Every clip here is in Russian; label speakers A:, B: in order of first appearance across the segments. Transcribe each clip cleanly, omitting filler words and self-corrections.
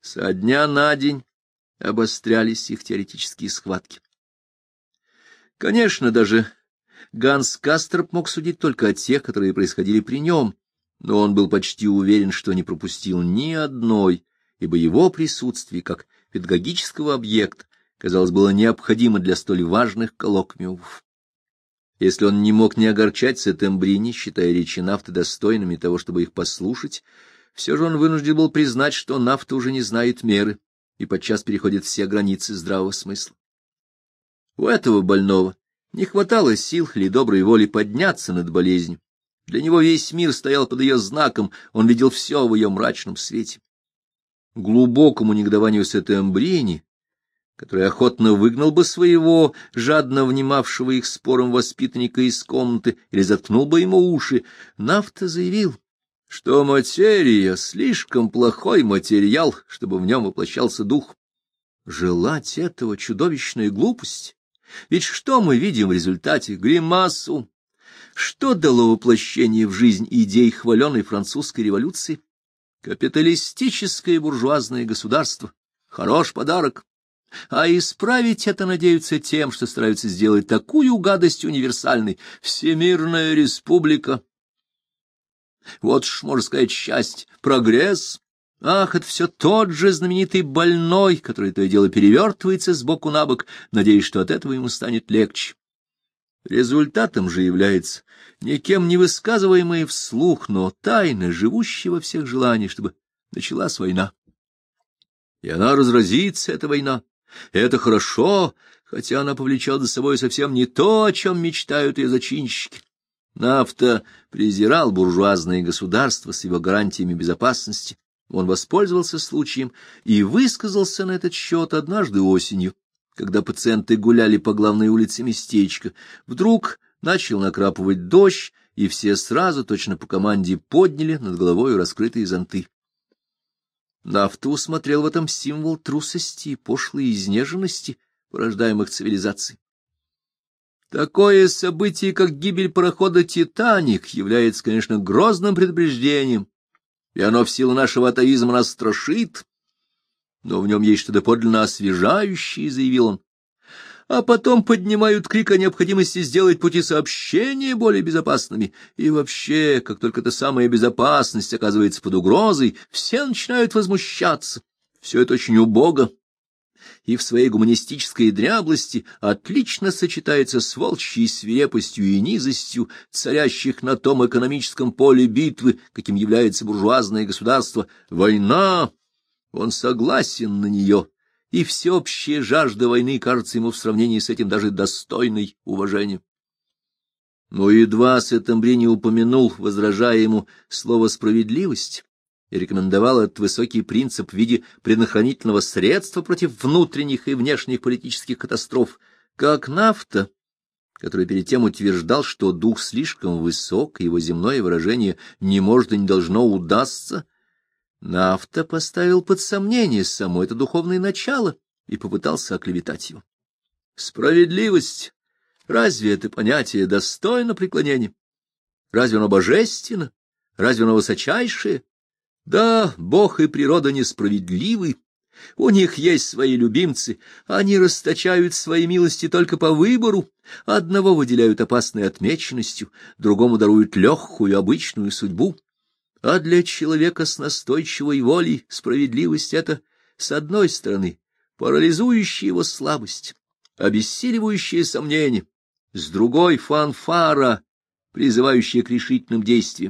A: Со дня на день обострялись их теоретические схватки. Конечно, даже Ганс Касторп мог судить только о тех, которые происходили при нем, но он был почти уверен, что не пропустил ни одной, ибо его присутствие как педагогического объекта, казалось, было необходимо для столь важных коллоквиумов. Если он не мог не огорчать Сеттембрини, считая речи Нафты достойными того, чтобы их послушать, все же он вынужден был признать, что Нафта уже не знает меры и подчас переходит все границы здравого смысла. У этого больного не хватало сил или доброй воли подняться над болезнью. Для него весь мир стоял под ее знаком, он видел все в ее мрачном свете. Глубокому негодованию Сеттембрини, который охотно выгнал бы своего, жадно внимавшего их спорам воспитанника из комнаты, или заткнул бы ему уши, Нафта заявил, что материя — слишком плохой материал, чтобы в нем воплощался дух. Желать этого — чудовищная глупость. Ведь что мы видим в результате? Гримасу. Что дало воплощение в жизнь идей хваленой французской революции? Капиталистическое буржуазное государство. Хорош подарок. А исправить это надеются тем, что стараются сделать такую гадость универсальной. Всемирная республика. Вот ж, можно сказать, счастье. Прогресс. Ах, это все тот же знаменитый больной, который то и дело перевертывается с боку на бок, надеясь, что от этого ему станет легче. Результатом же является никем не высказываемое вслух, но тайна живущая во всех желаний, чтобы началась война. И она разразится, эта война. Это хорошо, хотя она повлечет за собой совсем не то, о чем мечтают ее зачинщики. Нафта презирал буржуазное государство с его гарантиями безопасности. Он воспользовался случаем и высказался на этот счет однажды осенью, когда пациенты гуляли по главной улице местечка. Вдруг начал накрапывать дождь, и все сразу, точно по команде, подняли над головой раскрытые зонты. Нафта усмотрел в этом символ трусости и пошлой изнеженности, порождаемых цивилизацией. Такое событие, как гибель парохода «Титаник», является, конечно, грозным предупреждением, и оно в силу нашего атеизма нас страшит, но в нем есть что-то подлинно освежающее, — заявил он. А потом поднимают крик о необходимости сделать пути сообщения более безопасными. И вообще, как только эта самая безопасность оказывается под угрозой, все начинают возмущаться. Все это очень убого. И в своей гуманистической дряблости отлично сочетается с волчьей свирепостью и низостью, царящих на том экономическом поле битвы, каким является буржуазное государство. Война! Он согласен на нее, и всеобщая жажда войны кажется ему в сравнении с этим даже достойной уважения. Но едва Сеттембрини упомянул, возражая ему, слово «справедливость», и рекомендовал этот высокий принцип в виде предохранительного средства против внутренних и внешних политических катастроф, как Нафта, который перед тем утверждал, что дух слишком высок, и его земное выражение не может и не должно удастся, Нафта поставил под сомнение само это духовное начало и попытался оклеветать его. Справедливость, разве это понятие достойно преклонения? Разве оно божественно? Разве оно высочайшее? Да, Бог и природа несправедливы. У них есть свои любимцы, они расточают свои милости только по выбору, одного выделяют опасной отмеченностью, другому даруют легкую обычную судьбу. А для человека с настойчивой волей справедливость — это, с одной стороны, парализующая его слабость, обессиливающее сомнение, с другой — фанфара, призывающая к решительным действиям.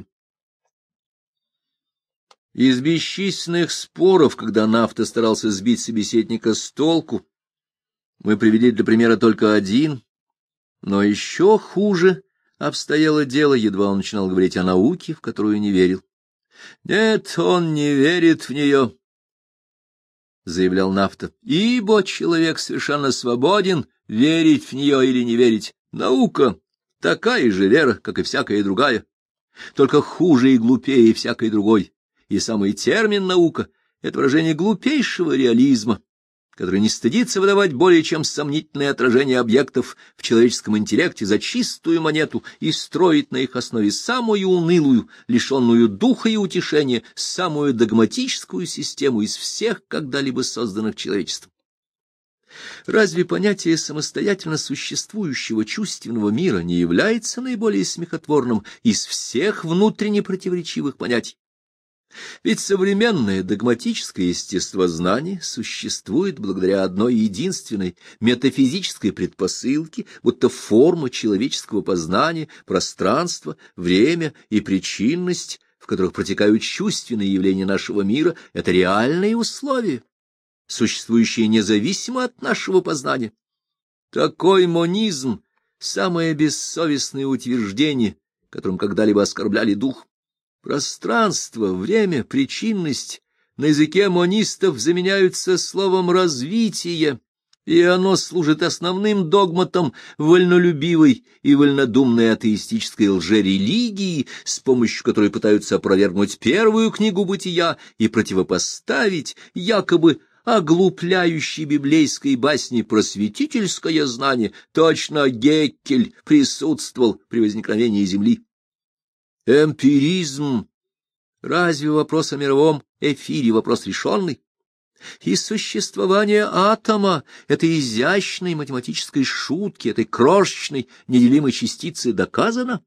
A: Из бесчисленных споров, когда Нафта старался сбить собеседника с толку, мы привели для примера только один, но еще хуже обстояло дело, едва он начинал говорить о науке, в которую не верил. «Нет, он не верит в нее», — заявлял Нафта, — «ибо человек совершенно свободен верить в нее или не верить. Наука — такая же вера, как и всякая другая, только хуже и глупее всякой другой. И самый термин «наука» — это выражение глупейшего реализма, который не стыдится выдавать более чем сомнительные отражения объектов в человеческом интеллекте за чистую монету и строит на их основе самую унылую, лишенную духа и утешения, самую догматическую систему из всех когда-либо созданных человечеством. Разве понятие самостоятельно существующего чувственного мира не является наиболее смехотворным из всех внутренне противоречивых понятий? Ведь современное догматическое естествознание существует благодаря одной единственной метафизической предпосылке, будто форма человеческого познания, пространство, время и причинность, в которых протекают чувственные явления нашего мира, — это реальные условия, существующие независимо от нашего познания. Такой монизм — самое бессовестное утверждение, которым когда-либо оскорбляли дух. Пространство, время, причинность на языке монистов заменяются словом «развитие», и оно служит основным догматом вольнолюбивой и вольнодумной атеистической лжерелигии, с помощью которой пытаются опровергнуть первую книгу бытия и противопоставить якобы оглупляющей библейской басни просветительское знание. Точно Геккель присутствовал при возникновении Земли. Эмпиризм. Разве вопрос о мировом эфире вопрос решенный? И существование атома, этой изящной математической шутки, этой крошечной неделимой частицы доказано?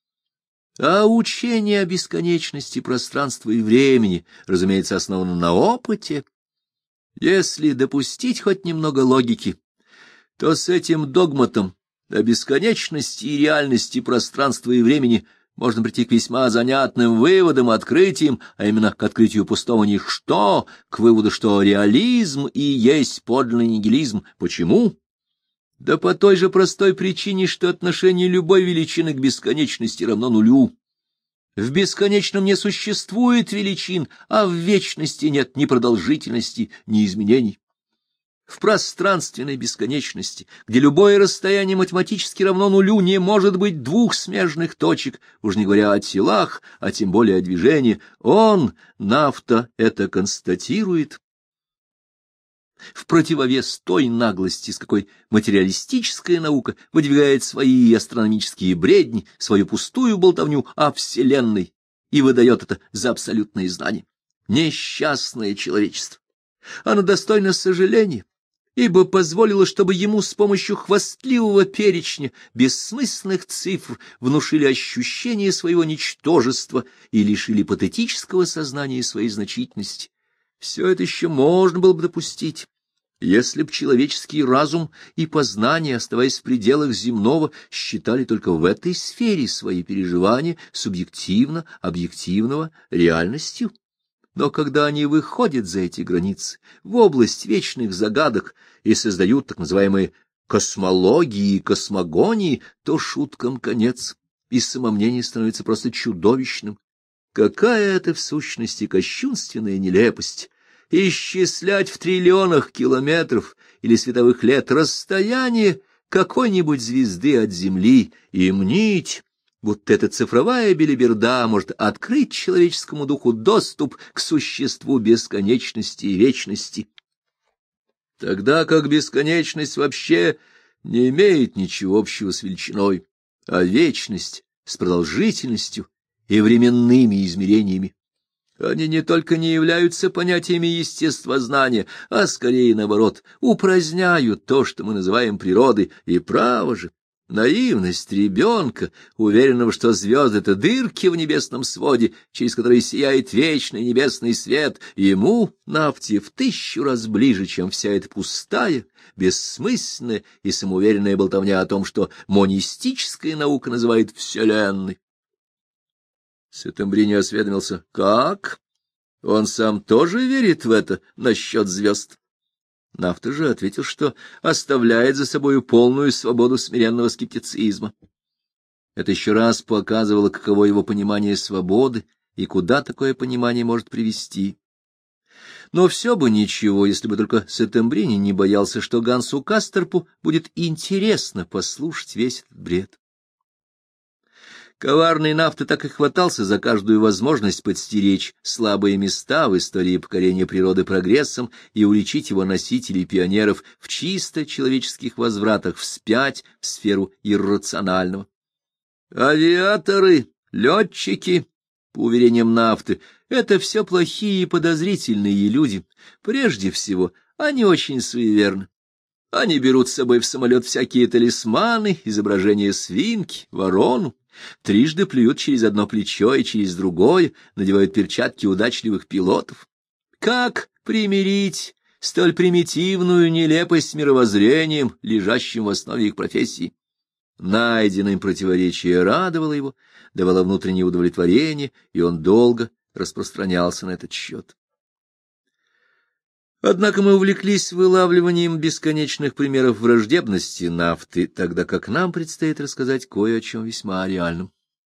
A: А учение о бесконечности пространства и времени, разумеется, основано на опыте. Если допустить хоть немного логики, то с этим догматом о бесконечности и реальности пространства и времени можно прийти к весьма занятным выводам, открытиям, а именно к открытию пустого ничто, к выводу, что реализм и есть подлинный нигилизм. Почему? Да по той же простой причине, что отношение любой величины к бесконечности равно нулю. В бесконечном не существует величин, а в вечности нет ни продолжительности, ни изменений. В пространственной бесконечности, где любое расстояние математически равно нулю, не может быть двух смежных точек, уж не говоря о телах, а тем более о движении. Он, Нафта, это констатирует. В противовес той наглости, с какой материалистическая наука выдвигает свои астрономические бредни, свою пустую болтовню о Вселенной и выдает это за абсолютное знание. Несчастное человечество. Оно достойно сожаления, ибо позволило, чтобы ему с помощью хвастливого перечня бессмысленных цифр внушили ощущение своего ничтожества и лишили патетического сознания своей значительности. Все это еще можно было бы допустить, если б человеческий разум и познание, оставаясь в пределах земного, считали только в этой сфере свои переживания субъективно-объективного реальностью. Но когда они выходят за эти границы, в область вечных загадок, и создают так называемые космологии и космогонии, то шуткам конец, и самомнение становится просто чудовищным. Какая это в сущности кощунственная нелепость! Исчислять в триллионах километров или световых лет расстояние какой-нибудь звезды от Земли и мнить, будто эта цифровая белиберда может открыть человеческому духу доступ к существу бесконечности и вечности. Тогда как бесконечность вообще не имеет ничего общего с величиной, а вечность с продолжительностью и временными измерениями. Они не только не являются понятиями естествознания, а скорее, наоборот, упраздняют то, что мы называем природой, и право же. Наивность ребенка, уверенного, что звезды — это дырки в небесном своде, через которые сияет вечный небесный свет, ему, Нафте, в 1000 раз ближе, чем вся эта пустая, бессмысленная и самоуверенная болтовня о том, что монистическая наука называет Вселенной. Сеттембрини осведомился: как? Он сам тоже верит в это насчет звезд? Нафта же ответил, что оставляет за собою полную свободу смиренного скептицизма. Это еще раз показывало, каково его понимание свободы и куда такое понимание может привести. Но все бы ничего, если бы только Сеттембрини не боялся, что Гансу Касторпу будет интересно послушать весь этот бред. Коварный Нафта так и хватался за каждую возможность подстеречь слабые места в истории покорения природы прогрессом и уличить его носителей пионеров в чисто человеческих возвратах вспять в сферу иррационального. Авиаторы, летчики, по уверениям Нафты, это все плохие и подозрительные люди. Прежде всего, они очень суеверны. Они берут с собой в самолет всякие талисманы, изображения свинки, ворону, трижды плюют через одно плечо и через другое, надевают перчатки удачливых пилотов. Как примирить столь примитивную нелепость с мировоззрением, лежащим в основе их профессии? Найденное им противоречие радовало его, давало внутреннее удовлетворение, и он долго распространялся на этот счет. Однако мы увлеклись вылавливанием бесконечных примеров враждебности Нафты, тогда как нам предстоит рассказать кое о чем весьма реальном.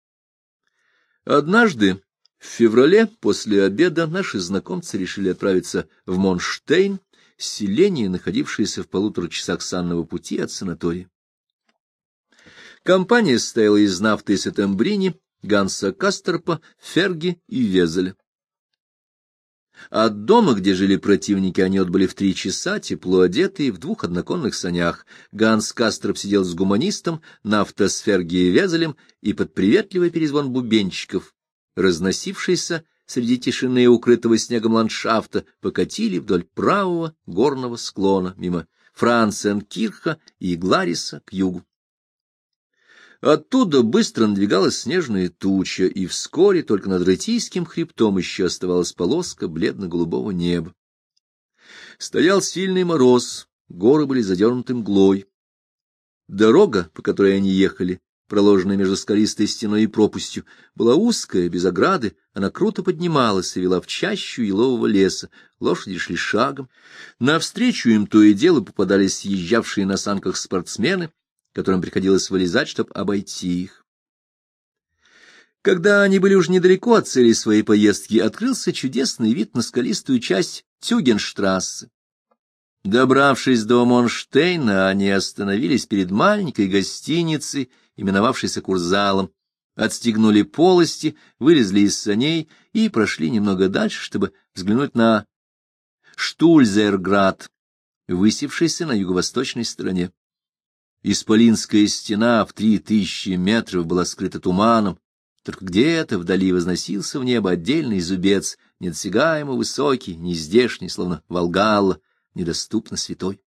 A: Однажды, в феврале, после обеда, наши знакомцы решили отправиться в Монштейн, селение, находившееся в 1,5 часах санного пути от санатория. Компания состояла из Нафты и Сеттембрини, Ганса Касторпа, Ферги и Везеля. От дома, где жили противники, они отбыли в 3 часа, тепло одетые, в 2 одноконных санях. Ганс Касторп сидел с гуманистом, Нафта с Ферги и Везелем, и под приветливый перезвон бубенчиков, разносившийся среди тишины укрытого снегом ландшафта, покатили вдоль правого горного склона, мимо Франценкирха и Глариса к югу. Оттуда быстро надвигалась снежная туча, и вскоре только над Рытийским хребтом еще оставалась полоска бледно-голубого неба. Стоял сильный мороз, горы были задернуты мглой. Дорога, по которой они ехали, проложенная между скалистой стеной и пропастью, была узкая, без ограды, она круто поднималась и вела в чащу елового леса. Лошади шли шагом. Навстречу им то и дело попадались съезжавшие на санках спортсмены, которым приходилось вылезать, чтобы обойти их. Когда они были уже недалеко от цели своей поездки, открылся чудесный вид на скалистую часть Тюгенштрассе. Добравшись до Монштейна, они остановились перед маленькой гостиницей, именовавшейся Курзалом, отстегнули полости, вылезли из саней и прошли немного дальше, чтобы взглянуть на Штульзерград, высевшийся на юго-восточной стороне. Исполинская стена в 3000 метров была скрыта туманом, только где-то вдали возносился в небо отдельный зубец, недосягаемо высокий, нездешний, словно Волгалла, недоступно святой.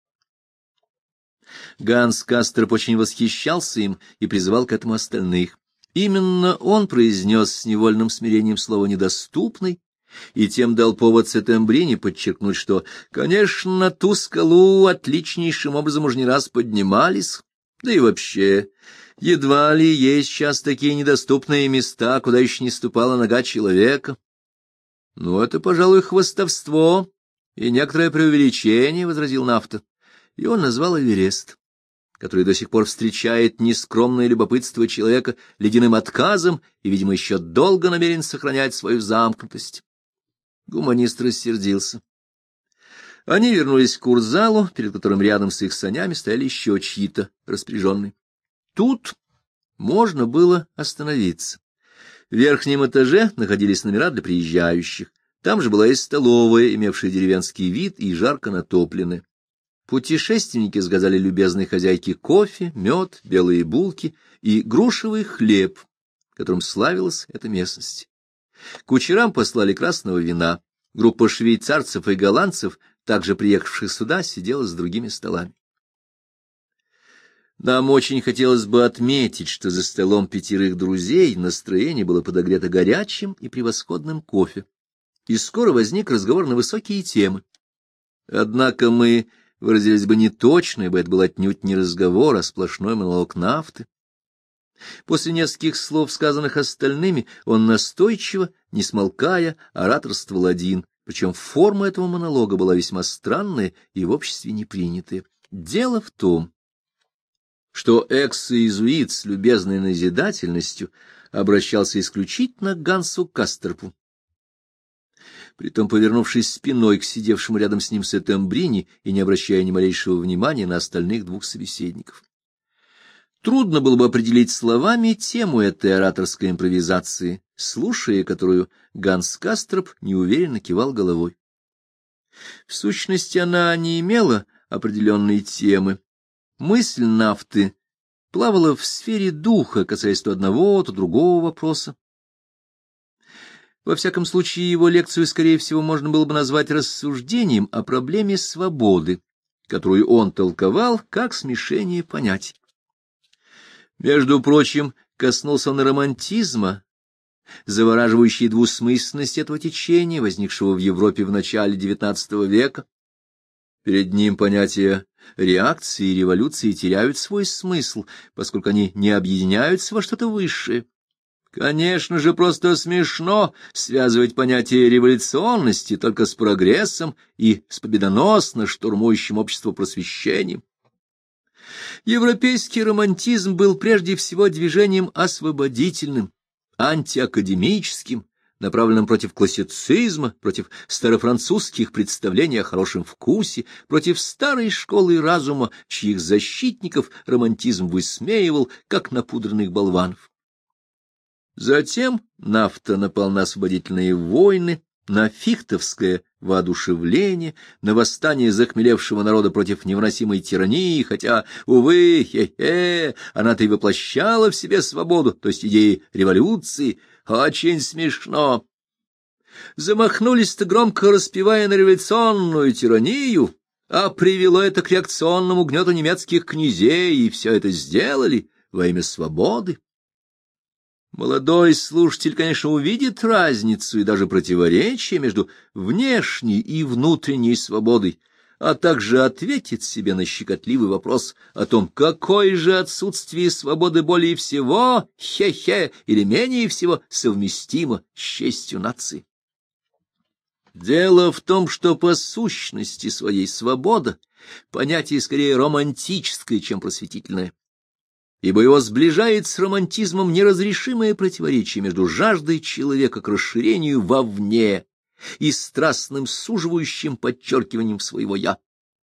A: Ганс Касторп очень восхищался им и призывал к этому остальных. Именно он произнес с невольным смирением слово «недоступный», и тем дал повод Сеттембрини подчеркнуть, что, конечно, на ту скалу отличнейшим образом уж не раз поднимались, да и вообще, едва ли есть сейчас такие недоступные места, куда еще не ступала нога человека. Ну, это, пожалуй, хвастовство и некоторое преувеличение, — возразил Нафта, и он назвал Эверест, который до сих пор встречает нескромное любопытство человека ледяным отказом и, видимо, еще долго намерен сохранять свою замкнутость. Гуманист рассердился. Они вернулись к Курзалу, перед которым рядом с их санями стояли еще чьи-то распряженные. Тут можно было остановиться. В верхнем этаже находились номера для приезжающих. Там же была и столовая, имевшая деревенский вид и жарко натопленная. Путешественники сгазали любезной хозяйке кофе, мед, белые булки и грушевый хлеб, которым славилась эта местность. Кучерам послали красного вина. Группа швейцарцев и голландцев, также приехавших сюда, сидела за другими столами. Нам очень хотелось бы отметить, что за столом 5 друзей настроение было подогрето горячим и превосходным кофе, и скоро возник разговор на высокие темы. Однако мы выразились бы неточно, ибо это был отнюдь не разговор, а сплошной монолог Нафты. После нескольких слов, сказанных остальными, он настойчиво, не смолкая, ораторствовал один, причем форма этого монолога была весьма странная и в обществе не принятая. Дело в том, что экс-иезуит с любезной назидательностью обращался исключительно к Гансу Касторпу. Притом, повернувшись спиной к сидевшему рядом с ним Сеттембрини и не обращая ни малейшего внимания на остальных 2 собеседников. Трудно было бы определить словами тему этой ораторской импровизации, слушая которую Ганс Кастроп неуверенно кивал головой. В сущности, она не имела определенной темы. Мысль Нафты плавала в сфере духа, касаясь то одного, то другого вопроса. Во всяком случае, его лекцию, скорее всего, можно было бы назвать рассуждением о проблеме свободы, которую он толковал как смешение понятий. Между прочим, коснулся он романтизма, завораживающей двусмысленности этого течения, возникшего в Европе в начале XIX века. Перед ним понятия реакции и революции теряют свой смысл, поскольку они не объединяются во что-то высшее. Конечно же, просто смешно связывать понятие революционности только с прогрессом и с победоносно штурмующим общество просвещением. Европейский романтизм был прежде всего движением освободительным, антиакадемическим, направленным против классицизма, против старофранцузских представлений о хорошем вкусе, против старой школы разума, чьих защитников романтизм высмеивал, как напудренных болванов. Затем Нафта напал на освободительные войны, на фихтовское воодушевление, на восстание захмелевшего народа против невыносимой тирании, хотя, увы, она-то и воплощала в себе свободу, то есть идеи революции. Очень смешно. Замахнулись-то громко распевая на революционную тиранию, а привело это к реакционному гнету немецких князей, и все это сделали во имя свободы. Молодой слушатель, конечно, увидит разницу и даже противоречие между внешней и внутренней свободой, а также ответит себе на щекотливый вопрос о том, какое же отсутствие свободы более всего, или менее всего совместимо с честью нации. Дело в том, что по сущности своей свобода — понятие скорее романтическое, чем просветительное, ибо его сближает с романтизмом неразрешимое противоречие между жаждой человека к расширению вовне и страстным суживающим подчеркиванием своего «я».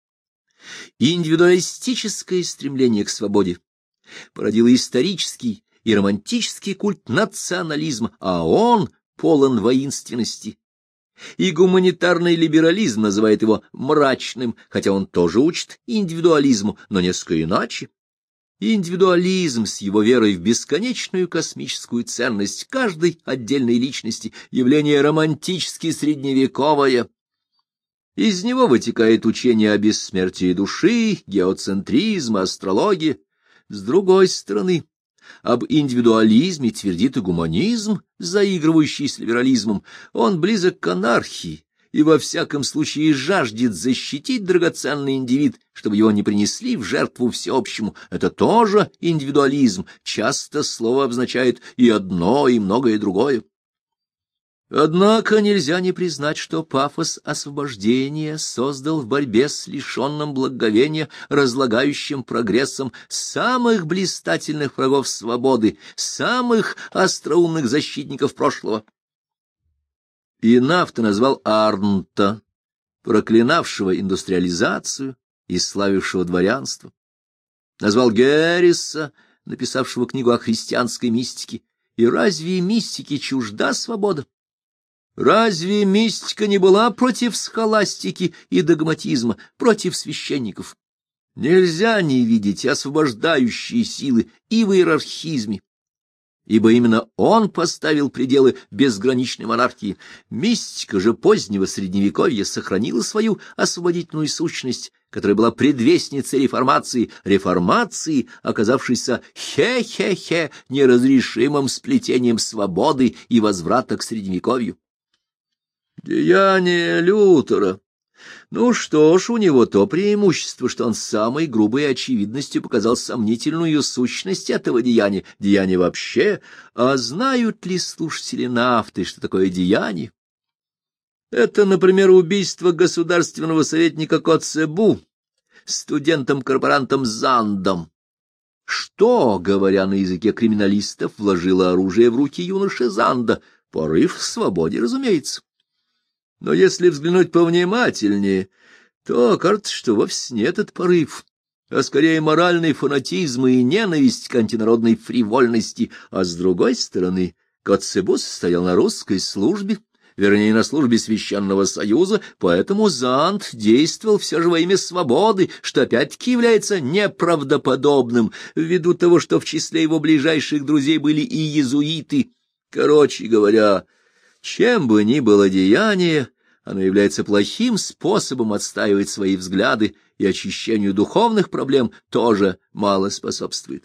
A: Индивидуалистическое стремление к свободе породило исторический и романтический культ национализма, а он полон воинственности. И гуманитарный либерализм называет его мрачным, хотя он тоже учит индивидуализму, но несколько иначе. Индивидуализм с его верой в бесконечную космическую ценность каждой отдельной личности — явление романтически средневековое. Из него вытекает учение о бессмертии души, геоцентризм, астрология. С другой стороны, об индивидуализме твердит и гуманизм, заигрывающий с либерализмом. Он близок к анархии и во всяком случае жаждет защитить драгоценный индивид, чтобы его не принесли в жертву всеобщему. Это тоже индивидуализм. Часто слово обозначает и одно, и многое другое. Однако нельзя не признать, что пафос освобождения создал в борьбе с лишенным благоговения, разлагающим прогрессом самых блистательных врагов свободы, самых остроумных защитников прошлого. И Нафта назвал Арнта, проклинавшего индустриализацию и славившего дворянство. Назвал Герриса, написавшего книгу о христианской мистике. И разве мистике чужда свобода? Разве мистика не была против схоластики и догматизма, против священников? Нельзя не видеть освобождающие силы и в иерархизме, ибо именно он поставил пределы безграничной монархии. Мистика же позднего Средневековья сохранила свою освободительную сущность, которая была предвестницей реформации, оказавшейся неразрешимым сплетением свободы и возврата к Средневековью. Деяния Лютера. Ну что ж, у него то преимущество, что он с самой грубой очевидностью показал сомнительную сущность этого деяния, деяния вообще. А знают ли слушатели Нафты, что такое деяние? Это, например, убийство государственного советника Коцебу студентом-корпорантом Зандом. Что, говоря на языке криминалистов, вложило оружие в руки юноши Занда? Порыв к свободе, разумеется. Но если взглянуть повнимательнее, то окажется, что вовсе не этот порыв, а скорее моральный фанатизм и ненависть к антинародной фривольности, а с другой стороны, Коцебу стоял на русской службе, вернее, на службе Священного Союза, поэтому Зант действовал все же во имя свободы, что опять-таки является неправдоподобным, ввиду того, что в числе его ближайших друзей были и иезуиты. Короче говоря, чем бы ни было деяние, оно является плохим способом отстаивать свои взгляды, и очищению духовных проблем тоже мало способствует.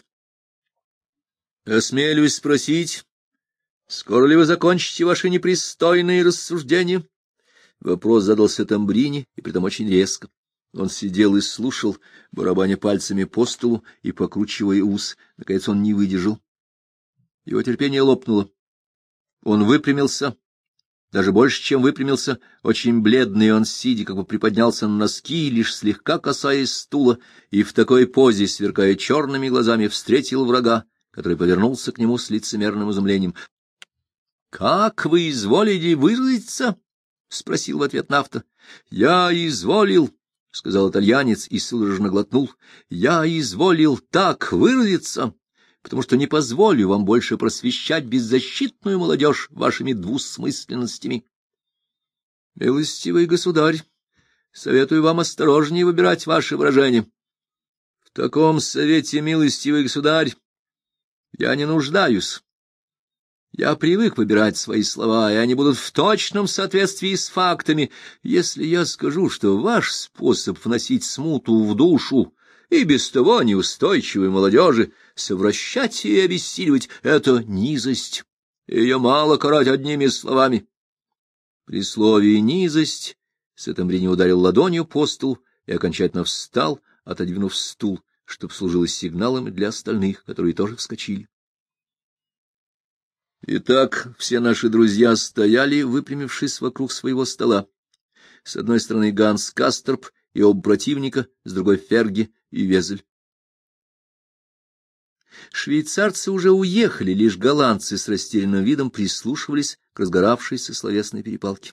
A: Осмелюсь спросить, скоро ли вы закончите ваши непристойные рассуждения? Вопрос задался Тамбрини, и притом очень резко. Он сидел и слушал, барабаня пальцами по столу и покручивая ус. Наконец он не выдержал. Его терпение лопнуло. Он выпрямился, даже больше, чем выпрямился, очень бледный он, сидя, как бы приподнялся на носки, лишь слегка касаясь стула, и в такой позе, сверкая черными глазами, встретил врага, который повернулся к нему с лицемерным изумлением. — Как вы изволили выразиться? — спросил в ответ Нафта. — Я изволил, — сказал итальянец и судорожно глотнул, — я изволил так выразиться, потому что не позволю вам больше просвещать беззащитную молодежь вашими двусмысленностями. Милостивый государь, советую вам осторожнее выбирать ваши выражения. В таком совете, милостивый государь, я не нуждаюсь. Я привык выбирать свои слова, и они будут в точном соответствии с фактами. Если я скажу, что ваш способ вносить смуту в душу и без того неустойчивой молодежи, совращать и обессиливать — это низость. Ее мало карать одними словами. При слове «низость» Сеттембрини ударил ладонью по столу и окончательно встал, отодвинув стул, чтоб служило сигналом для остальных, которые тоже вскочили. Итак, все наши друзья стояли, выпрямившись вокруг своего стола. С одной стороны Ганс Касторп и оба противника, с другой Ферги и Везель. Швейцарцы уже уехали, лишь голландцы с растерянным видом прислушивались к разгоравшейся словесной перепалке.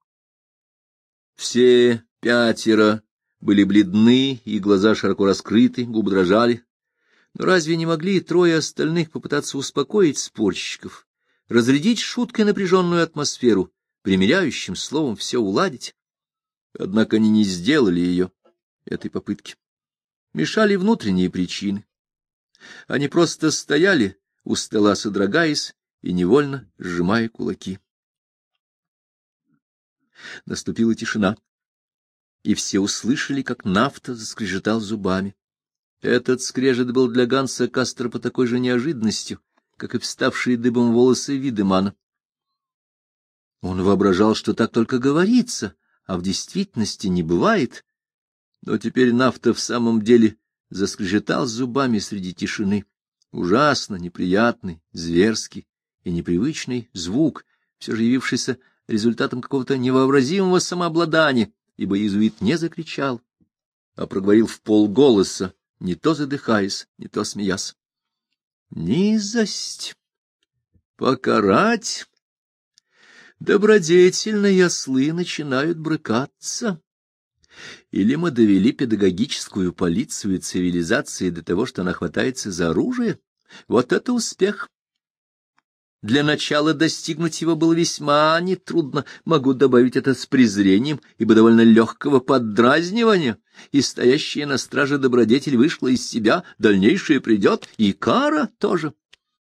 A: Все пятеро были бледны, и глаза широко раскрыты, губы дрожали. Но разве не могли трое остальных попытаться успокоить спорщиков, разрядить шуткой напряженную атмосферу, примиряющим словом все уладить? Однако они не сделали ее, этой попытки. Мешали внутренние причины. Они просто стояли у стола, содрогаясь и невольно сжимая кулаки. Наступила тишина, и все услышали, как Нафта заскрежетал зубами. Этот скрежет был для Ганса Касторпа такой же неожиданностью, как и вставшие дыбом волосы Видемана. Он воображал, что так только говорится, а в действительности не бывает. Но теперь Нафта в самом деле заскрежетал зубами среди тишины. Ужасно неприятный, зверский и непривычный звук, все же явившийся результатом какого-то невообразимого самообладания, ибо иезуит не закричал, а проговорил вполголоса, не то задыхаясь, не то смеясь. Низость! Покарать! Добродетельные ослы начинают брыкаться. Или мы довели педагогическую полицию цивилизации до того, что она хватается за оружие? Вот это успех! Для начала достигнуть его было весьма нетрудно, могу добавить это с презрением, ибо довольно легкого поддразнивания, и стоящая на страже добродетель вышла из себя, дальнейшее придет, и кара тоже.